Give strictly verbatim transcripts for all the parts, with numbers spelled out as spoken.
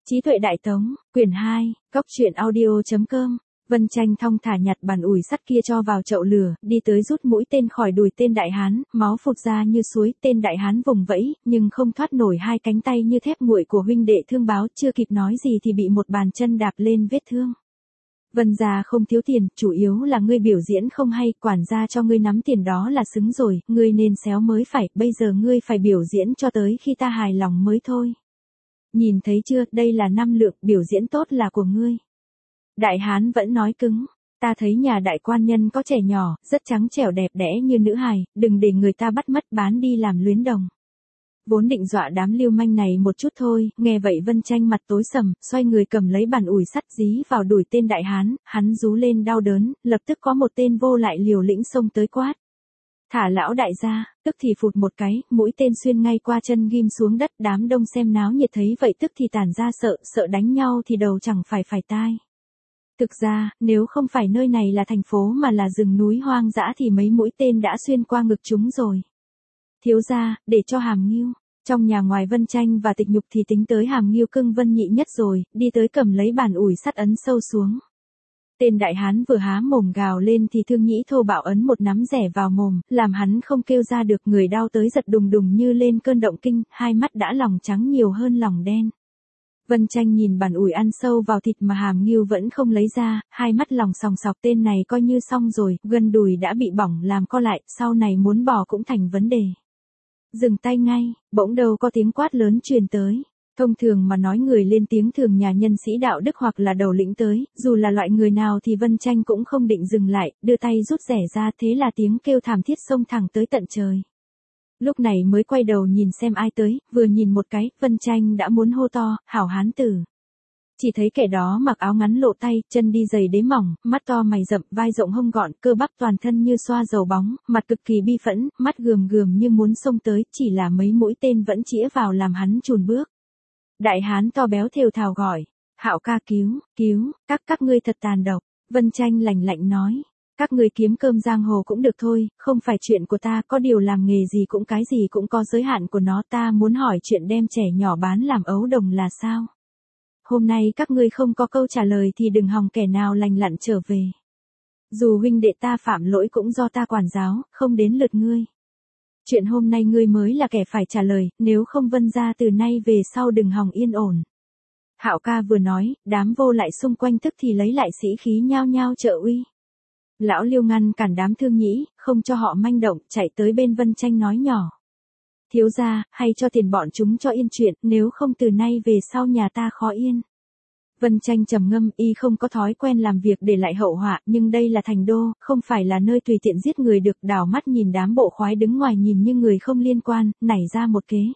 Trí tuệ đại tống, quyển hai, cóc truyện audio.com. Vân Tranh thong thả nhặt bàn ủi sắt kia cho vào chậu lửa, đi tới rút mũi tên khỏi đùi tên đại hán, máu phụt ra như suối, tên đại hán vùng vẫy, nhưng không thoát nổi hai cánh tay như thép nguội của huynh đệ thương báo, chưa kịp nói gì thì bị một bàn chân đạp lên vết thương. Vân gia không thiếu tiền, chủ yếu là ngươi biểu diễn không hay, quản gia cho ngươi nắm tiền đó là xứng rồi, ngươi nên xéo mới phải, bây giờ ngươi phải biểu diễn cho tới khi ta hài lòng mới thôi. Nhìn thấy chưa, đây là năm lượng, biểu diễn tốt là của ngươi. Đại hán vẫn nói cứng, ta thấy nhà đại quan nhân có trẻ nhỏ, rất trắng trẻo đẹp đẽ như nữ hài, đừng để người ta bắt mất bán đi làm luyến đồng. Vốn định dọa đám lưu manh này một chút thôi, nghe vậy Vân Tranh mặt tối sầm, xoay người cầm lấy bàn ủi sắt dí vào đùi tên đại hán, hắn rú lên đau đớn, lập tức có một tên vô lại liều lĩnh xông tới quát. Thả lão đại ra, tức thì phụt một cái, mũi tên xuyên ngay qua chân ghim xuống đất, đám đông xem náo nhiệt thấy vậy tức thì tản ra sợ, sợ đánh nhau thì đầu chẳng phải phải tai. Thực ra, nếu không phải nơi này là thành phố mà là rừng núi hoang dã thì mấy mũi tên đã xuyên qua ngực chúng rồi. Thiếu gia, để cho Hàm Ngưu. Trong nhà ngoài Vân Tranh và Tịch Nhục thì tính tới Hàm Ngưu cưng Vân Nhị nhất rồi, đi tới cầm lấy bàn ủi sắt ấn sâu xuống. Tên đại hán vừa há mồm gào lên thì Thương Nhĩ thô bạo ấn một nắm rẻ vào mồm, làm hắn không kêu ra được, người đau tới giật đùng đùng như lên cơn động kinh, hai mắt đã lòng trắng nhiều hơn lòng đen. Vân Tranh nhìn bàn ủi ăn sâu vào thịt mà Hàm Ngưu vẫn không lấy ra, hai mắt lòng sòng sọc, tên này coi như xong rồi, gân đùi đã bị bỏng làm co lại, sau này muốn bỏ cũng thành vấn đề. Dừng tay ngay, bỗng đâu có tiếng quát lớn truyền tới. Thông thường mà nói người lên tiếng thường nhà nhân sĩ đạo đức hoặc là đầu lĩnh tới, dù là loại người nào thì Vân Tranh cũng không định dừng lại, đưa tay rút rẻ ra, thế là tiếng kêu thảm thiết xông thẳng tới tận trời. Lúc này mới quay đầu nhìn xem ai tới, vừa nhìn một cái, Vân Tranh đã muốn hô to, hảo hán tử. Chỉ thấy kẻ đó mặc áo ngắn lộ tay, chân đi giày đế mỏng, mắt to mày rậm, vai rộng hông gọn, cơ bắp toàn thân như xoa dầu bóng, mặt cực kỳ bi phẫn, mắt gườm gườm như muốn xông tới, chỉ là mấy mũi tên vẫn chĩa vào làm hắn chùn bước. Đại hán to béo thều thào gọi, Hạo ca cứu, cứu, các các ngươi thật tàn độc. Vân Tranh lạnh lạnh nói, các ngươi kiếm cơm giang hồ cũng được thôi, không phải chuyện của ta, có điều làm nghề gì cũng cái gì cũng có giới hạn của nó, ta muốn hỏi chuyện đem trẻ nhỏ bán làm ấu đồng là sao? Hôm nay các ngươi không có câu trả lời thì đừng hòng kẻ nào lành lặn trở về. Dù huynh đệ ta phạm lỗi cũng do ta quản giáo, không đến lượt ngươi. Chuyện hôm nay ngươi mới là kẻ phải trả lời, nếu không Vân gia từ nay về sau đừng hòng yên ổn. Hạo ca vừa nói, đám vô lại xung quanh tức thì lấy lại sĩ khí nhao nhao trợ uy. Lão Liêu ngăn cản đám Thương Nhĩ, không cho họ manh động, chạy tới bên Vân Tranh nói nhỏ. Thiếu gia, hay cho tiền bọn chúng cho yên chuyện, nếu không từ nay về sau nhà ta khó yên. Vân Tranh trầm ngâm, y không có thói quen làm việc để lại hậu họa, nhưng đây là thành đô, không phải là nơi tùy tiện giết người được, đảo mắt nhìn đám bộ khoái đứng ngoài nhìn như người không liên quan, nảy ra một kế.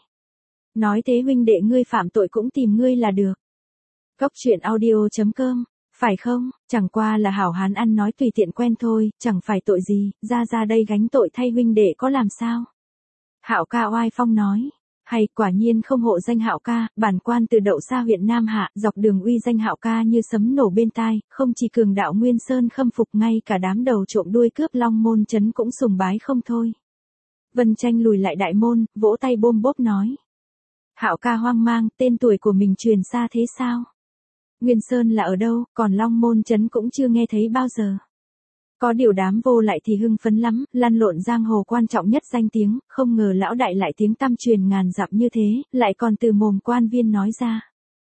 Nói thế huynh đệ ngươi phạm tội cũng tìm ngươi là được. Cóc truyện audio.com, phải không, chẳng qua là hảo hán ăn nói tùy tiện quen thôi, chẳng phải tội gì, ra ra đây gánh tội thay huynh đệ có làm sao. Hạo ca oai phong nói. Hay, quả nhiên không hộ danh Hạo ca, bản quan từ Đậu Sa huyện Nam Hạ, dọc đường uy danh Hạo ca như sấm nổ bên tai, không chỉ cường đạo Nguyên Sơn khâm phục, ngay cả đám đầu trộm đuôi cướp Long Môn trấn cũng sùng bái không thôi. Vân Tranh lùi lại đại môn, vỗ tay bôm bốp nói. Hạo ca hoang mang, tên tuổi của mình truyền xa thế sao? Nguyên Sơn là ở đâu, còn Long Môn trấn cũng chưa nghe thấy bao giờ. Có điều đám vô lại thì hưng phấn lắm, lăn lộn giang hồ quan trọng nhất danh tiếng, không ngờ lão đại lại tiếng tăm truyền ngàn dặm như thế, lại còn từ mồm quan viên nói ra.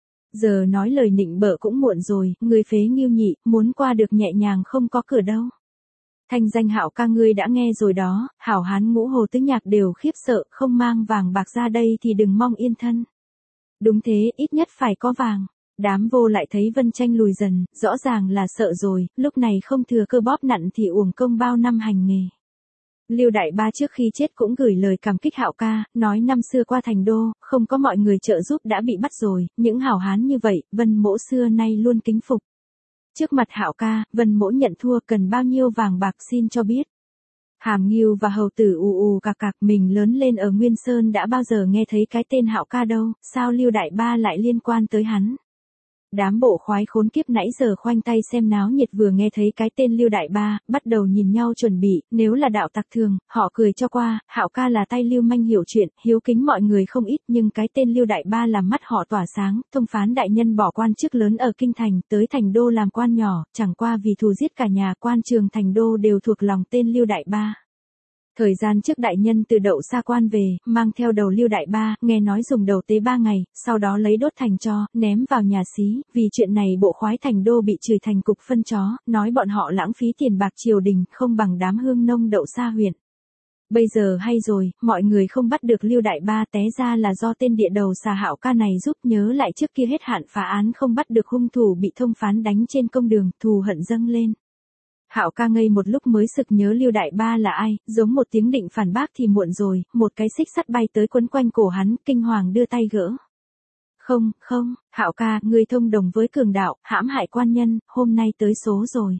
Giờ nói lời nịnh bợ cũng muộn rồi, người phế Ngưu Nhị, muốn qua được nhẹ nhàng không có cửa đâu. Thanh danh Hạo ca ngươi đã nghe rồi đó, hảo hán ngũ hồ tứ nhạc đều khiếp sợ, không mang vàng bạc ra đây thì đừng mong yên thân. Đúng thế, ít nhất phải có vàng. Đám vô lại thấy Vân Tranh lùi dần, rõ ràng là sợ rồi, lúc này không thừa cơ bóp nặn thì uổng công bao năm hành nghề. Liêu đại ba trước khi chết cũng gửi lời cảm kích Hạo ca, nói năm xưa qua thành đô, không có mọi người trợ giúp đã bị bắt rồi, những hảo hán như vậy, Vân mỗ xưa nay luôn kính phục. Trước mặt Hạo ca, Vân mỗ nhận thua, cần bao nhiêu vàng bạc xin cho biết. Hàm Ngưu và hầu tử ù ù cạc cạc, mình lớn lên ở Nguyên Sơn đã bao giờ nghe thấy cái tên Hạo ca đâu, sao Liêu đại ba lại liên quan tới hắn. Đám bộ khoái khốn kiếp nãy giờ khoanh tay xem náo nhiệt vừa nghe thấy cái tên Lưu Đại Ba, bắt đầu nhìn nhau chuẩn bị, nếu là đạo tặc thường, họ cười cho qua, Hạo ca là tay lưu manh hiểu chuyện, hiếu kính mọi người không ít, nhưng cái tên Lưu Đại Ba làm mắt họ tỏa sáng, thông phán đại nhân bỏ quan chức lớn ở kinh thành, tới thành đô làm quan nhỏ, chẳng qua vì thù giết cả nhà, quan trường thành đô đều thuộc lòng tên Lưu Đại Ba. Thời gian trước đại nhân từ đậu xa quan về, mang theo đầu Lưu Đại Ba, nghe nói dùng đầu tế ba ngày, sau đó lấy đốt thành tro, ném vào nhà xí, vì chuyện này bộ khoái thành đô bị chửi thành cục phân chó, nói bọn họ lãng phí tiền bạc triều đình, không bằng đám hương nông đậu xa huyện. Bây giờ hay rồi, mọi người không bắt được Lưu Đại Ba, té ra là do tên địa đầu xà Hạo ca này giúp, nhớ lại trước kia hết hạn phá án không bắt được hung thủ bị thông phán đánh trên công đường, thù hận dâng lên. Hạo ca ngây một lúc mới sực nhớ Lưu Đại Ba là ai, giống một tiếng định phản bác thì muộn rồi, một cái xích sắt bay tới quấn quanh cổ hắn, kinh hoàng đưa tay gỡ. Không, không, Hạo ca, ngươi thông đồng với cường đạo, hãm hại quan nhân, hôm nay tới số rồi.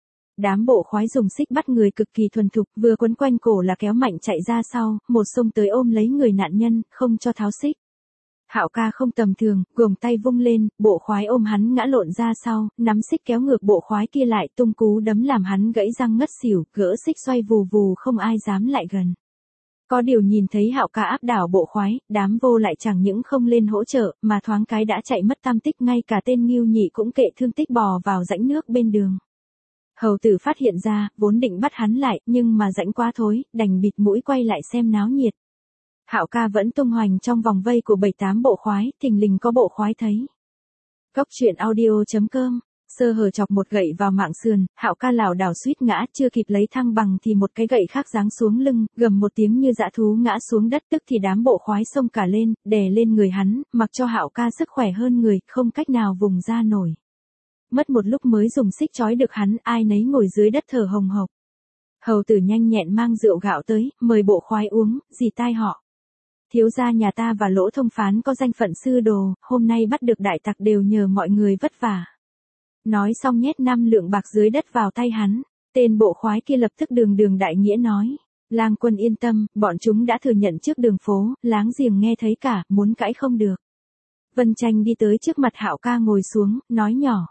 Đám bộ khoái dùng xích bắt người cực kỳ thuần thục, vừa quấn quanh cổ là kéo mạnh chạy ra sau, một xông tới ôm lấy người nạn nhân, không cho tháo xích. Hạo ca không tầm thường, gồng tay vung lên, bộ khoái ôm hắn ngã lộn ra sau, nắm xích kéo ngược bộ khoái kia lại, tung cú đấm làm hắn gãy răng ngất xỉu, gỡ xích xoay vù vù không ai dám lại gần. Có điều nhìn thấy Hạo ca áp đảo bộ khoái, đám vô lại chẳng những không lên hỗ trợ, mà thoáng cái đã chạy mất tam tích, ngay cả tên Ngưu Nhị cũng kệ thương tích bò vào rãnh nước bên đường. Hầu tử phát hiện ra, vốn định bắt hắn lại, nhưng mà rãnh quá thối, đành bịt mũi quay lại xem náo nhiệt. Hạo ca vẫn tung hoành trong vòng vây của bảy tám bộ khoái, thình lình có bộ khoái thấy. Góc truyện audio chấm com, sơ hở chọc một gậy vào mạng sườn, Hạo ca lảo đảo suýt ngã, chưa kịp lấy thăng bằng thì một cái gậy khác giáng xuống lưng, gầm một tiếng như dã thú ngã xuống đất, tức thì đám bộ khoái xông cả lên, đè lên người hắn, mặc cho Hạo ca sức khỏe hơn người, không cách nào vùng ra nổi. Mất một lúc mới dùng xích trói được hắn, ai nấy ngồi dưới đất thở hồng hộc. Hầu tử nhanh nhẹn mang rượu gạo tới, mời bộ khoái uống, dì tai họ. Thiếu gia nhà ta và Lỗ thông phán có danh phận sư đồ, hôm nay bắt được đại tặc đều nhờ mọi người vất vả. Nói xong nhét năm lượng bạc dưới đất vào tay hắn, tên bộ khoái kia lập tức đường đường đại nghĩa nói. Lang quân yên tâm, bọn chúng đã thừa nhận trước đường phố, láng giềng nghe thấy cả, muốn cãi không được. Vân Tranh đi tới trước mặt Hạo ca ngồi xuống, nói nhỏ.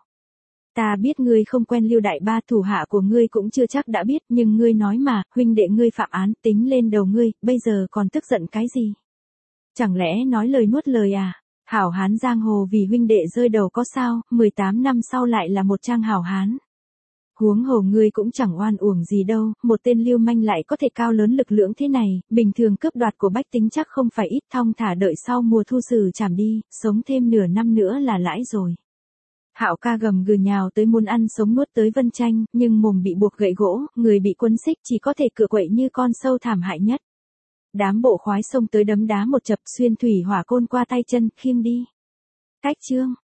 Ta biết ngươi không quen Lưu Đại Ba, thủ hạ của ngươi cũng chưa chắc đã biết, nhưng ngươi nói mà, huynh đệ ngươi phạm án, tính lên đầu ngươi, bây giờ còn tức giận cái gì? Chẳng lẽ nói lời nuốt lời à? Hảo hán giang hồ vì huynh đệ rơi đầu có sao, mười tám năm sau lại là một trang hảo hán. Huống hồ ngươi cũng chẳng oan uổng gì đâu, một tên lưu manh lại có thể cao lớn lực lưỡng thế này, bình thường cướp đoạt của bách tính chắc không phải ít, thong thả đợi sau mùa thu xử trảm đi, sống thêm nửa năm nữa là lãi rồi. Hạo ca gầm gừ nhào tới muốn ăn sống nuốt tới Vân Tranh, nhưng mồm bị buộc gậy gỗ, người bị quấn xích chỉ có thể cựa quậy như con sâu thảm hại nhất. Đám bộ khoái xông tới đấm đá một chập, xuyên thủy hỏa côn qua tay chân, khiêng đi. Cách chương.